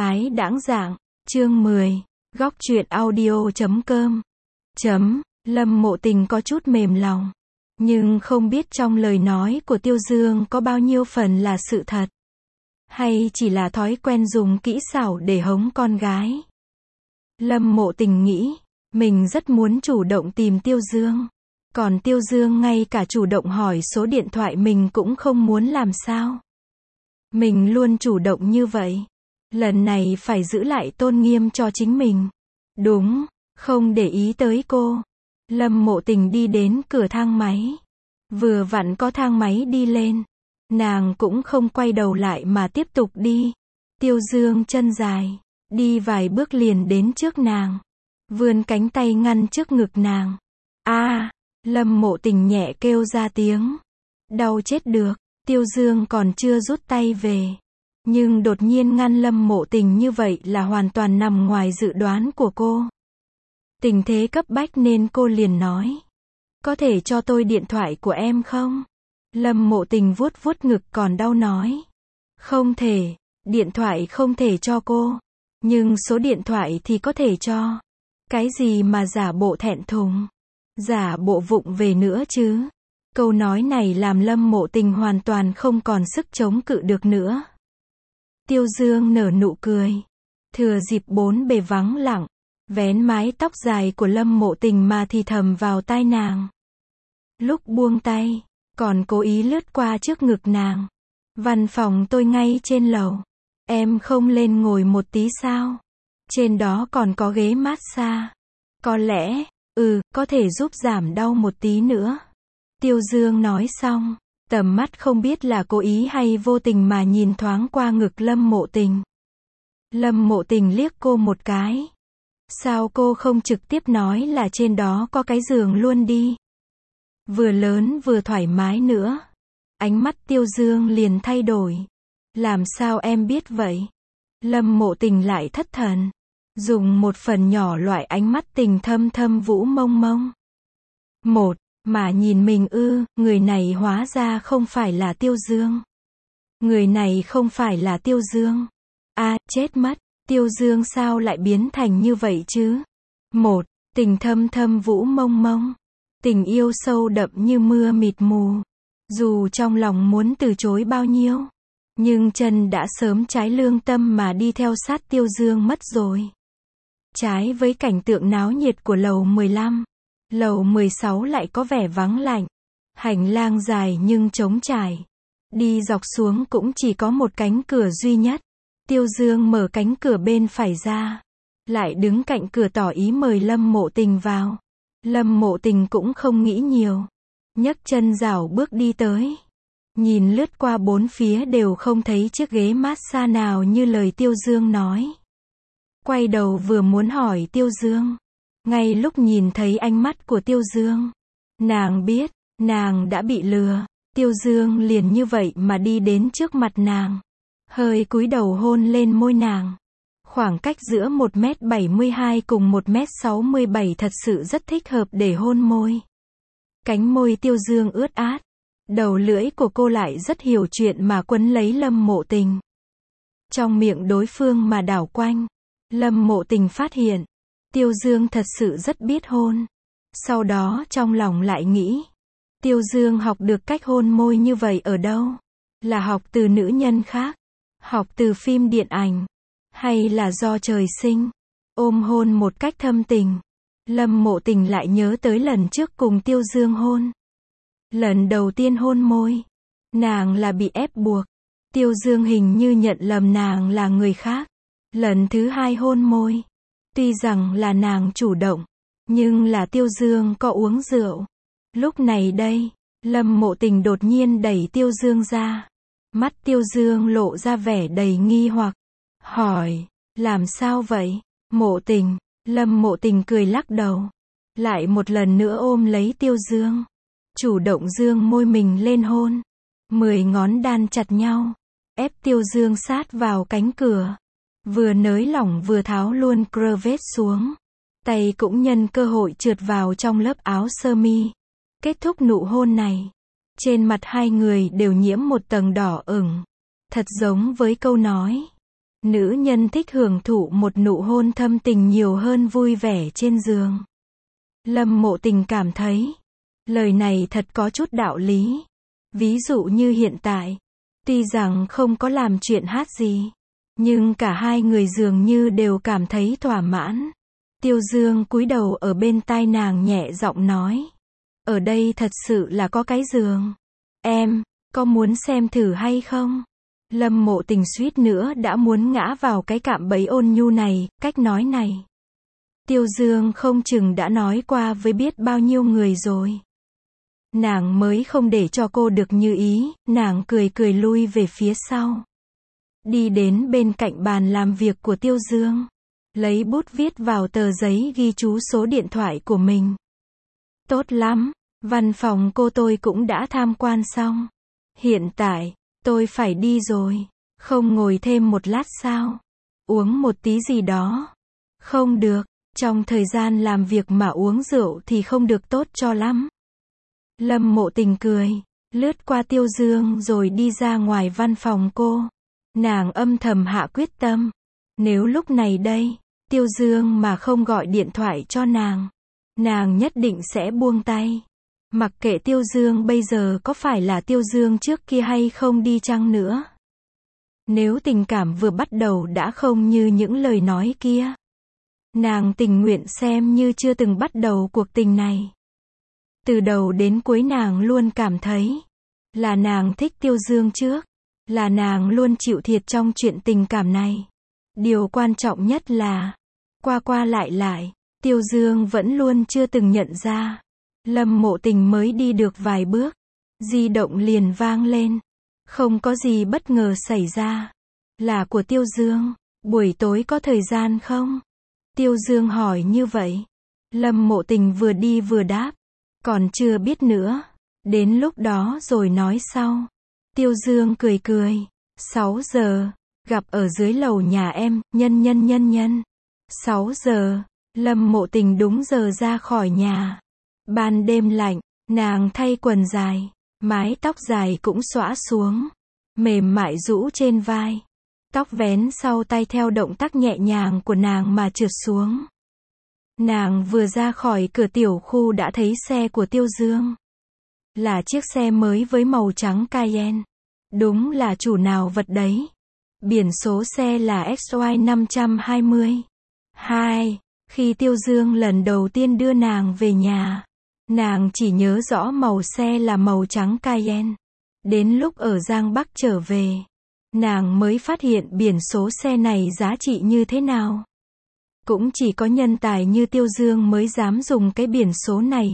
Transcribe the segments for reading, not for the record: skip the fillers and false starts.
ái đãng dạng, chương 10, góc truyện audio.com. Lâm Mộ Tình có chút mềm lòng, nhưng không biết trong lời nói của Tiêu Dương có bao nhiêu phần là sự thật, hay chỉ là thói quen dùng kỹ xảo để hống con gái. Lâm Mộ Tình nghĩ, mình rất muốn chủ động tìm Tiêu Dương, còn Tiêu Dương ngay cả chủ động hỏi số điện thoại mình cũng không muốn làm sao. Mình luôn chủ động như vậy, lần này phải giữ lại tôn nghiêm cho chính mình. Đúng, không để ý tới cô. Lâm Mộ Tình đi đến cửa thang máy. Vừa vặn có thang máy đi lên. Nàng cũng không quay đầu lại mà tiếp tục đi. Tiêu Dương chân dài, đi vài bước liền đến trước nàng, vươn cánh tay ngăn trước ngực nàng. Lâm Mộ Tình nhẹ kêu ra tiếng. Đau chết được. Tiêu Dương còn chưa rút tay về, nhưng đột nhiên ngăn Lâm Mộ Tình như vậy là hoàn toàn nằm ngoài dự đoán của cô. Tình thế cấp bách nên cô liền nói, có thể cho tôi điện thoại của em không? Lâm Mộ Tình vuốt vuốt ngực còn đau nói, không thể, điện thoại không thể cho cô, nhưng số điện thoại thì có thể cho. Cái gì mà giả bộ thẹn thùng, giả bộ vụng về nữa chứ? Câu nói này làm Lâm Mộ Tình hoàn toàn không còn sức chống cự được nữa. Tiêu Dương nở nụ cười, thừa dịp bốn bề vắng lặng, vén mái tóc dài của Lâm Mộ Tình mà thì thầm vào tai nàng. Lúc buông tay, còn cố ý lướt qua trước ngực nàng. Văn phòng tôi ngay trên lầu, em không lên ngồi một tí sao? Trên đó còn có ghế massage. Có lẽ, có thể giúp giảm đau một tí nữa. Tiêu Dương nói xong, tầm mắt không biết là cố ý hay vô tình mà nhìn thoáng qua ngực Lâm Mộ Tình. Lâm Mộ Tình liếc cô một cái. Sao cô không trực tiếp nói là trên đó có cái giường luôn đi? Vừa lớn vừa thoải mái nữa. Ánh mắt Tiêu Dương liền thay đổi. Làm sao em biết vậy? Lâm Mộ Tình lại thất thần, dùng một phần nhỏ loại ánh mắt tình thâm thâm vũ mông mông. Mà nhìn mình người này hóa ra không phải là Tiêu Dương. Người này không phải là Tiêu Dương. Chết mất, Tiêu Dương sao lại biến thành như vậy chứ? Tình thâm thâm vũ mông mông. Tình yêu sâu đậm như mưa mịt mù. Dù trong lòng muốn từ chối bao nhiêu, nhưng chân đã sớm trái lương tâm mà đi theo sát Tiêu Dương mất rồi. Trái với cảnh tượng náo nhiệt của lầu 15. Lầu 16 lại có vẻ vắng lạnh. Hành lang dài nhưng trống trải. Đi dọc xuống cũng chỉ có một cánh cửa duy nhất. Tiêu Dương mở cánh cửa bên phải ra, lại đứng cạnh cửa tỏ ý mời Lâm Mộ Tình vào. Lâm Mộ Tình cũng không nghĩ nhiều, nhấc chân rảo bước đi tới. Nhìn lướt qua bốn phía đều không thấy chiếc ghế massage nào như lời Tiêu Dương nói. Quay đầu vừa muốn hỏi Tiêu Dương, ngay lúc nhìn thấy ánh mắt của Tiêu Dương, nàng biết, nàng đã bị lừa. Tiêu Dương liền như vậy mà đi đến trước mặt nàng, hơi cúi đầu hôn lên môi nàng. Khoảng cách giữa 1m72 cùng 1m67 thật sự rất thích hợp để hôn môi. Cánh môi Tiêu Dương ướt át, đầu lưỡi của cô lại rất hiểu chuyện mà quấn lấy Lâm Mộ Tình. Trong miệng đối phương mà đảo quanh, Lâm Mộ Tình phát hiện, Tiêu Dương thật sự rất biết hôn. Sau đó trong lòng lại nghĩ, Tiêu Dương học được cách hôn môi như vậy ở đâu? Là học từ nữ nhân khác? Học từ phim điện ảnh? Hay là do trời sinh? Ôm hôn một cách thâm tình. Lâm Mộ Tình lại nhớ tới lần trước cùng Tiêu Dương hôn. Lần đầu tiên hôn môi, nàng là bị ép buộc. Tiêu Dương hình như nhận lầm nàng là người khác. Lần thứ hai hôn môi, tuy rằng là nàng chủ động, nhưng là Tiêu Dương có uống rượu. Lúc này đây, Lâm Mộ Tình đột nhiên đẩy Tiêu Dương ra. Mắt Tiêu Dương lộ ra vẻ đầy nghi hoặc, hỏi, làm sao vậy, Mộ Tình? Lâm Mộ Tình cười lắc đầu, lại một lần nữa ôm lấy Tiêu Dương, chủ động dương môi mình lên hôn. 10 ngón đan chặt nhau, ép Tiêu Dương sát vào cánh cửa. Vừa nới lỏng vừa tháo luôn crevette xuống. Tay cũng nhân cơ hội trượt vào trong lớp áo sơ mi. Kết thúc nụ hôn này, trên mặt hai người đều nhiễm một tầng đỏ ửng. Thật giống với câu nói, Nữ nhân thích hưởng thụ một nụ hôn thâm tình nhiều hơn vui vẻ trên giường. Lâm Mộ Tình cảm thấy, lời này thật có chút đạo lý. Ví dụ như hiện tại, tuy rằng không có làm chuyện hát gì, nhưng cả hai người dường như đều cảm thấy thỏa mãn. Tiêu Dương cúi đầu ở bên tai nàng nhẹ giọng nói. Ở đây thật sự là có cái giường. Em, có muốn xem thử hay không? Lâm Mộ Tình suýt nữa đã muốn ngã vào cái cạm bẫy ôn nhu này, cách nói này. Tiêu Dương không chừng đã nói qua với biết bao nhiêu người rồi. Nàng mới không để cho cô được như ý, nàng cười cười lui về phía sau. Đi đến bên cạnh bàn làm việc của Tiêu Dương. Lấy bút viết vào tờ giấy ghi chú số điện thoại của mình. Tốt lắm, văn phòng cô tôi cũng đã tham quan xong. Hiện tại, tôi phải đi rồi. Không ngồi thêm một lát sao? Uống một tí gì đó. Không được, trong thời gian làm việc mà uống rượu thì không được tốt cho lắm. Lâm Mộ Tình cười, lướt qua Tiêu Dương rồi đi ra ngoài văn phòng cô. Nàng âm thầm hạ quyết tâm. Nếu lúc này đây, Tiêu Dương mà không gọi điện thoại cho nàng nhất định sẽ buông tay. Mặc kệ Tiêu Dương bây giờ có phải là Tiêu Dương trước kia hay không đi chăng nữa. Nếu tình cảm vừa bắt đầu đã không như những lời nói kia, nàng tình nguyện xem như chưa từng bắt đầu cuộc tình này. Từ đầu đến cuối nàng luôn cảm thấy, là nàng thích Tiêu Dương trước, là nàng luôn chịu thiệt trong chuyện tình cảm này. Điều quan trọng nhất là, qua lại, Tiêu Dương vẫn luôn chưa từng nhận ra. Lâm Mộ Tình mới đi được vài bước, di động liền vang lên. Không có gì bất ngờ xảy ra. Là của Tiêu Dương, buổi tối có thời gian không? Tiêu Dương hỏi như vậy. Lâm Mộ Tình vừa đi vừa đáp. Còn chưa biết nữa. Đến lúc đó rồi nói sau. Tiêu Dương cười cười. 6 giờ, gặp ở dưới lầu nhà em, nhân. 6 giờ, Lâm Mộ Tình đúng giờ ra khỏi nhà. Ban đêm lạnh, nàng thay quần dài, mái tóc dài cũng xõa xuống, mềm mại rũ trên vai. Tóc vén sau tay theo động tác nhẹ nhàng của nàng mà trượt xuống. Nàng vừa ra khỏi cửa tiểu khu đã thấy xe của Tiêu Dương. Là chiếc xe mới với màu trắng Cayenne. Đúng là chủ nào vật đấy. Biển số xe là XY 520. Khi Tiêu Dương lần đầu tiên đưa nàng về nhà, nàng chỉ nhớ rõ màu xe là màu trắng Cayenne. Đến lúc ở Giang Bắc trở về, nàng mới phát hiện biển số xe này giá trị như thế nào. Cũng chỉ có nhân tài như Tiêu Dương mới dám dùng cái biển số này.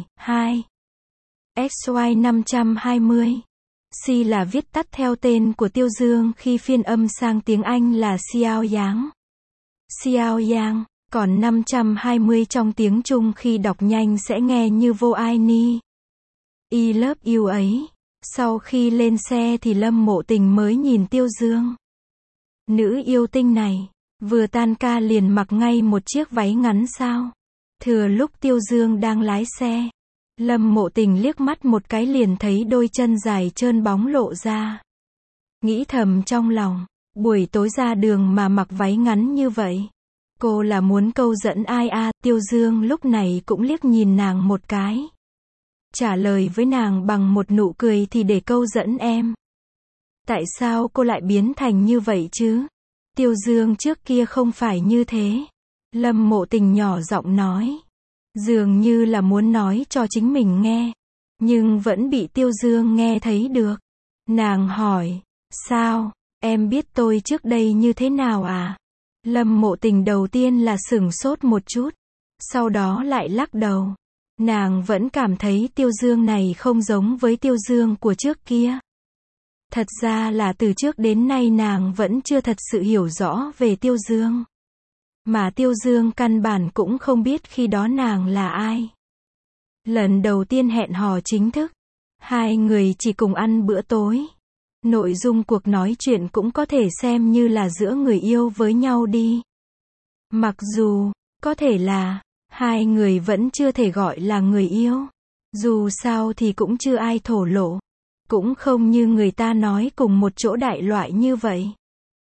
XY 520. C là viết tắt theo tên của Tiêu Dương khi phiên âm sang tiếng Anh là Xiao Yang. Còn 520 trong tiếng Trung khi đọc nhanh sẽ nghe như vô ai ni. I love you ấy. Sau khi lên xe thì Lâm Mộ Tình mới nhìn Tiêu Dương. Nữ yêu tinh này, vừa tan ca liền mặc ngay một chiếc váy ngắn sao. Thừa lúc Tiêu Dương đang lái xe, Lâm Mộ Tình liếc mắt một cái liền thấy đôi chân dài trơn bóng lộ ra. Nghĩ thầm trong lòng, buổi tối ra đường mà mặc váy ngắn như vậy, cô là muốn câu dẫn ai à? Tiêu Dương lúc này cũng liếc nhìn nàng một cái. Trả lời với nàng bằng một nụ cười thì để câu dẫn em. Tại sao cô lại biến thành như vậy chứ? Tiêu Dương trước kia không phải như thế. Lâm Mộ Tình nhỏ giọng nói. Dường như là muốn nói cho chính mình nghe. Nhưng vẫn bị Tiêu Dương nghe thấy được. Nàng hỏi. Sao? Em biết tôi trước đây như thế nào à? Lâm Mộ Tình đầu tiên là sửng sốt một chút. Sau đó lại lắc đầu. Nàng vẫn cảm thấy Tiêu Dương này không giống với Tiêu Dương của trước kia. Thật ra là từ trước đến nay nàng vẫn chưa thật sự hiểu rõ về Tiêu Dương. Mà Tiêu Dương căn bản cũng không biết khi đó nàng là ai. Lần đầu tiên hẹn hò chính thức, hai người chỉ cùng ăn bữa tối. Nội dung cuộc nói chuyện cũng có thể xem như là giữa người yêu với nhau đi. Mặc dù, có thể là, hai người vẫn chưa thể gọi là người yêu. Dù sao thì cũng chưa ai thổ lộ. Cũng không như người ta nói cùng một chỗ đại loại như vậy.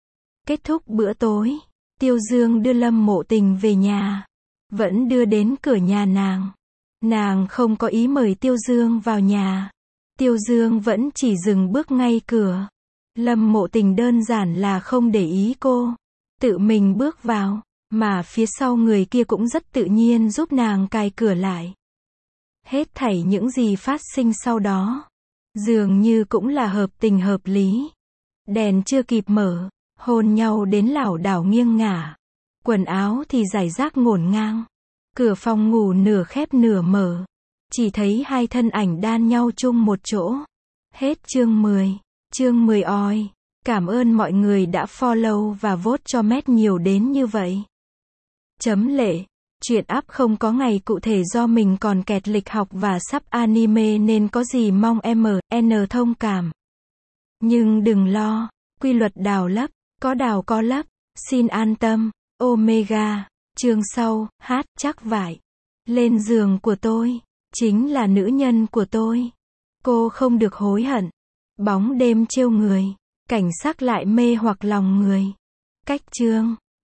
Kết thúc bữa tối, Tiêu Dương đưa Lâm Mộ Tình về nhà. Vẫn đưa đến cửa nhà nàng. Nàng không có ý mời Tiêu Dương vào nhà. Tiêu Dương vẫn chỉ dừng bước ngay cửa. Lâm Mộ Tình đơn giản là không để ý cô. Tự mình bước vào, mà phía sau người kia cũng rất tự nhiên giúp nàng cài cửa lại. Hết thảy những gì phát sinh sau đó, dường như cũng là hợp tình hợp lý. Đèn chưa kịp mở, hôn nhau đến lảo đảo nghiêng ngả. Quần áo thì rải rác ngổn ngang. Cửa phòng ngủ nửa khép nửa mở. Chỉ thấy hai thân ảnh đan nhau chung một chỗ. Hết chương 10. Chương 10 oi. Cảm ơn mọi người đã follow và vote cho Matt nhiều đến như vậy. Chấm lệ. Chuyện up không có ngày cụ thể do mình còn kẹt lịch học và sắp anime nên có gì mong MN thông cảm. Nhưng đừng lo. Quy luật đào lấp. Có đào có lấp. Xin an tâm. Omega. Chương sau. Hát chắc vải. Lên giường của tôi. Chính là nữ nhân của tôi. Cô không được hối hận. Bóng đêm trêu người. Cảnh sắc lại mê hoặc lòng người. Cách chương.